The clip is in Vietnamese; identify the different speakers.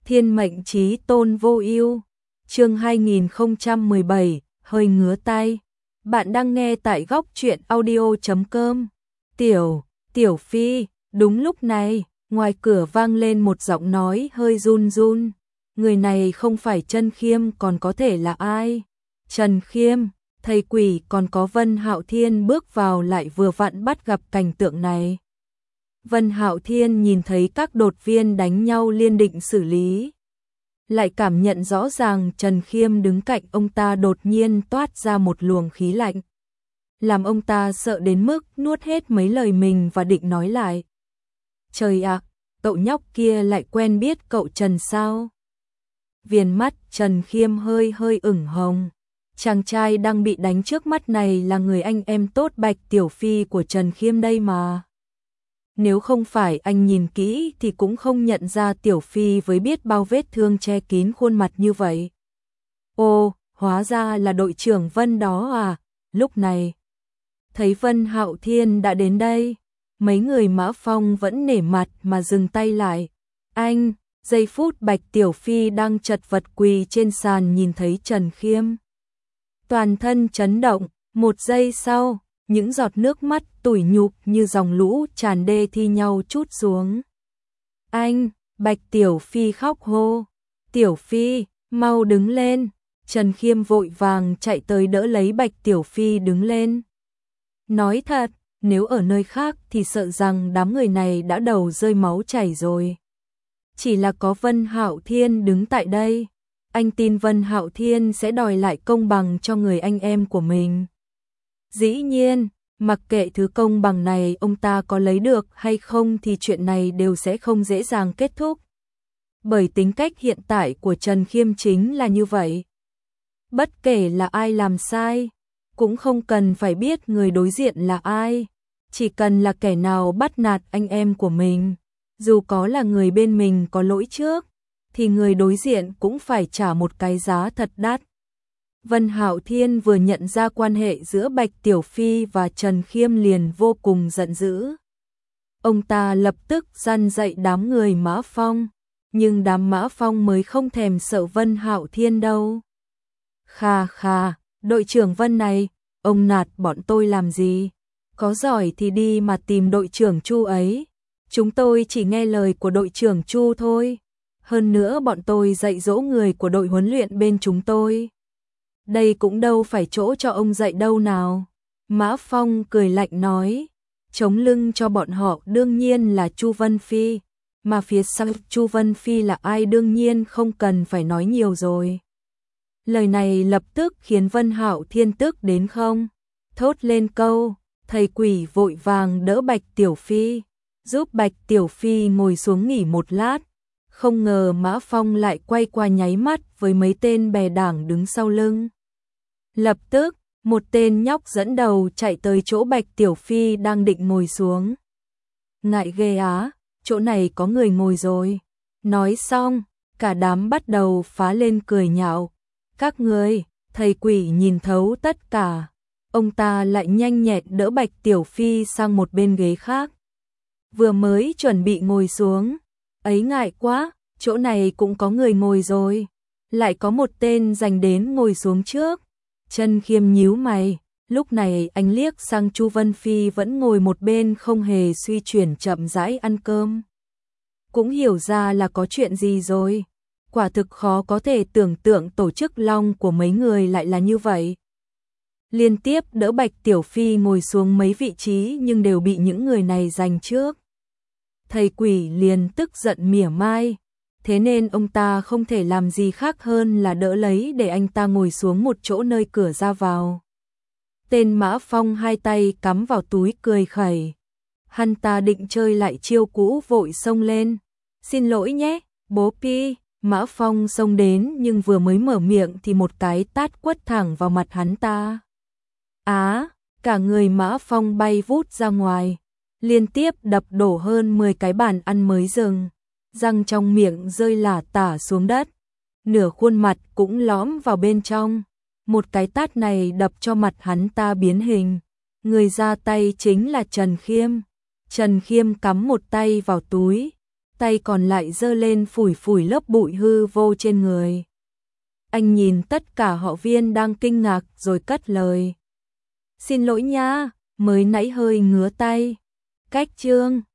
Speaker 1: Thiên mệnh chí tôn vô ưu. Chương 2017, hơi ngứa tay. Bạn đang nghe tại góc truyện audio.com. Tiểu Phi, đúng lúc này, ngoài cửa vang lên một giọng nói hơi run run. Người này không phải Trần Khiêm còn có thể là ai? Trần Khiêm, thầy quỷ còn có Vân Hạo Thiên bước vào lại vừa vặn bắt gặp cảnh tượng này. Vân Hạo Thiên nhìn thấy các đột viên đánh nhau liên định xử lý. Lại cảm nhận rõ ràng Trần Khiêm đứng cạnh ông ta đột nhiên toát ra một luồng khí lạnh. Làm ông ta sợ đến mức nuốt hết mấy lời mình và định nói lại. Trời ạ, cậu nhóc kia lại quen biết cậu Trần sao? Viền mắt Trần Khiêm hơi ửng hồng. Chàng trai đang bị đánh trước mắt này là người anh em tốt Bạch Tiểu Phi của Trần Khiêm đây mà. Nếu không phải anh nhìn kỹ thì cũng không nhận ra Tiểu Phi với biết bao vết thương che kín khuôn mặt như vậy. Ô, hóa ra là đội trưởng Vân đó à, lúc này. Thấy Vân Hạo Thiên đã đến đây, mấy người Mã Phong vẫn nể mặt mà dừng tay lại. Anh, giây phút Bạch Tiểu Phi đang chật vật quỳ trên sàn nhìn thấy Trần Khiêm. Toàn thân chấn động, một giây sau, những giọt nước mắt tủi nhục như dòng lũ tràn đê thi nhau trút xuống. Anh, Bạch Tiểu Phi khóc hô. Tiểu Phi, mau đứng lên. Trần Khiêm vội vàng chạy tới đỡ lấy Bạch Tiểu Phi đứng lên. Nói thật, nếu ở nơi khác thì sợ rằng đám người này đã đầu rơi máu chảy rồi. Chỉ là có Vân Hạo Thiên đứng tại đây. Anh tin Vân Hạo Thiên sẽ đòi lại công bằng cho người anh em của mình. Dĩ nhiên, mặc kệ thứ công bằng này ông ta có lấy được hay không thì chuyện này đều sẽ không dễ dàng kết thúc. Bởi tính cách hiện tại của Trần Khiêm chính là như vậy. Bất kể là ai làm sai, cũng không cần phải biết người đối diện là ai. Chỉ cần là kẻ nào bắt nạt anh em của mình, dù có là người bên mình có lỗi trước, thì người đối diện cũng phải trả một cái giá thật đắt. Vân Hạo Thiên vừa nhận ra quan hệ giữa Bạch Tiểu Phi và Trần Khiêm liền vô cùng giận dữ. Ông ta lập tức răn dạy đám người Mã Phong, nhưng đám Mã Phong mới không thèm sợ Vân Hạo Thiên đâu. Khà, đội trưởng Vân này, ông nạt bọn tôi làm gì? Có giỏi thì đi mà tìm đội trưởng Chu ấy. Chúng tôi chỉ nghe lời của đội trưởng Chu thôi. Hơn nữa bọn tôi dạy dỗ người của đội huấn luyện bên chúng tôi. Đây cũng đâu phải chỗ cho ông dạy đâu nào. Mã Phong cười lạnh nói, chống lưng cho bọn họ đương nhiên là Chu Vân Phi, mà phía sau Chu Vân Phi là ai đương nhiên không cần phải nói nhiều rồi. Lời này lập tức khiến Vân Hạo Thiên tức đến không, thốt lên câu, thầy quỷ vội vàng đỡ Bạch Tiểu Phi, giúp Bạch Tiểu Phi ngồi xuống nghỉ một lát. Không ngờ Mã Phong lại quay qua nháy mắt với mấy tên bè đảng đứng sau lưng. Lập tức, một tên nhóc dẫn đầu chạy tới chỗ Bạch Tiểu Phi đang định ngồi xuống. Ngại ghê á, chỗ này có người ngồi rồi. Nói xong, cả đám bắt đầu phá lên cười nhạo. Các ngươi, thầy quỷ nhìn thấu tất cả. Ông ta lại nhanh nhẹn đỡ Bạch Tiểu Phi sang một bên ghế khác. Vừa mới chuẩn bị ngồi xuống. Ấy ngại quá, chỗ này cũng có người ngồi rồi. Lại có một tên giành đến ngồi xuống trước. Trần Khiêm nhíu mày, lúc này anh liếc sang Chu Vân Phi vẫn ngồi một bên không hề suy chuyển chậm rãi ăn cơm. Cũng hiểu ra là có chuyện gì rồi. Quả thực khó có thể tưởng tượng tổ chức long của mấy người lại là như vậy. Liên tiếp đỡ Bạch Tiểu Phi ngồi xuống mấy vị trí nhưng đều bị những người này giành trước. Thầy quỷ liền tức giận mỉa mai, thế nên ông ta không thể làm gì khác hơn là đỡ lấy để anh ta ngồi xuống một chỗ nơi cửa ra vào. Tên Mã Phong hai tay cắm vào túi cười khẩy. Hắn ta định chơi lại chiêu cũ vội xông lên. Xin lỗi nhé, bố Pi. Mã Phong xông đến nhưng vừa mới mở miệng thì một cái tát quất thẳng vào mặt hắn ta. Cả người Mã Phong bay vút ra ngoài. Liên tiếp đập đổ hơn 10 cái bàn ăn mới dừng, răng trong miệng rơi lả tả xuống đất, nửa khuôn mặt cũng lõm vào bên trong. Một cái tát này đập cho mặt hắn ta biến hình, người ra tay chính là Trần Khiêm. Trần Khiêm cắm một tay vào túi, tay còn lại giơ lên phủi phủi lớp bụi hư vô trên người. Anh nhìn tất cả họ Viên đang kinh ngạc rồi cất lời. Xin lỗi nha, mới nãy hơi ngứa tay. Cách Trương